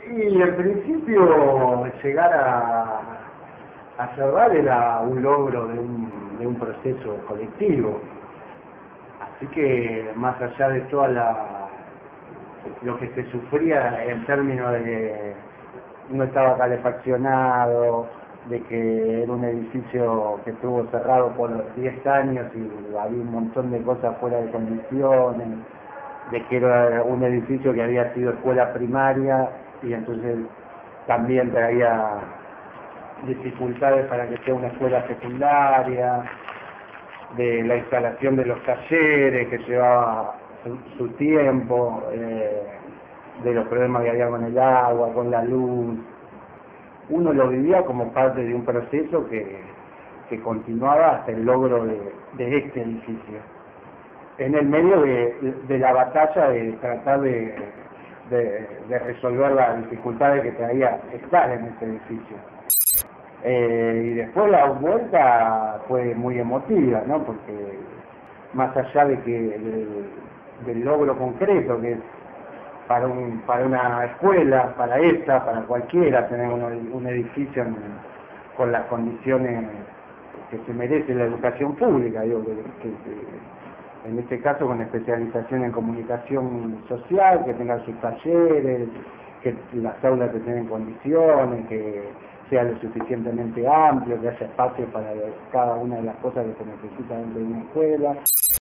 Y en principio llegar a cerrar era un logro de un proceso colectivo. Así que más allá de toda lo que se sufría en términos de no estaba calefaccionado, de que era un edificio que estuvo cerrado por 10 años y había un montón de cosas fuera de condiciones, de que era un edificio que había sido escuela primaria y entonces también traía dificultades para que sea una escuela secundaria, de la instalación de los talleres que llevaba su tiempo, de los problemas que había con el agua, con la luz. Uno lo vivía como parte de un proceso que continuaba hasta el logro de este edificio, en el medio de la batalla de tratar de resolver las dificultades que traía estar en ese edificio. Y después la vuelta fue muy emotiva, ¿no? Porque más allá de que del logro concreto que es para una escuela, para cualquiera, tener un edificio con las condiciones que se merece la educación pública, digo, en este caso con especialización en comunicación social, que tenga sus talleres, que las aulas estén en condiciones, que sea lo suficientemente amplio, que haya espacio para cada una de las cosas que se necesitan dentro de una escuela.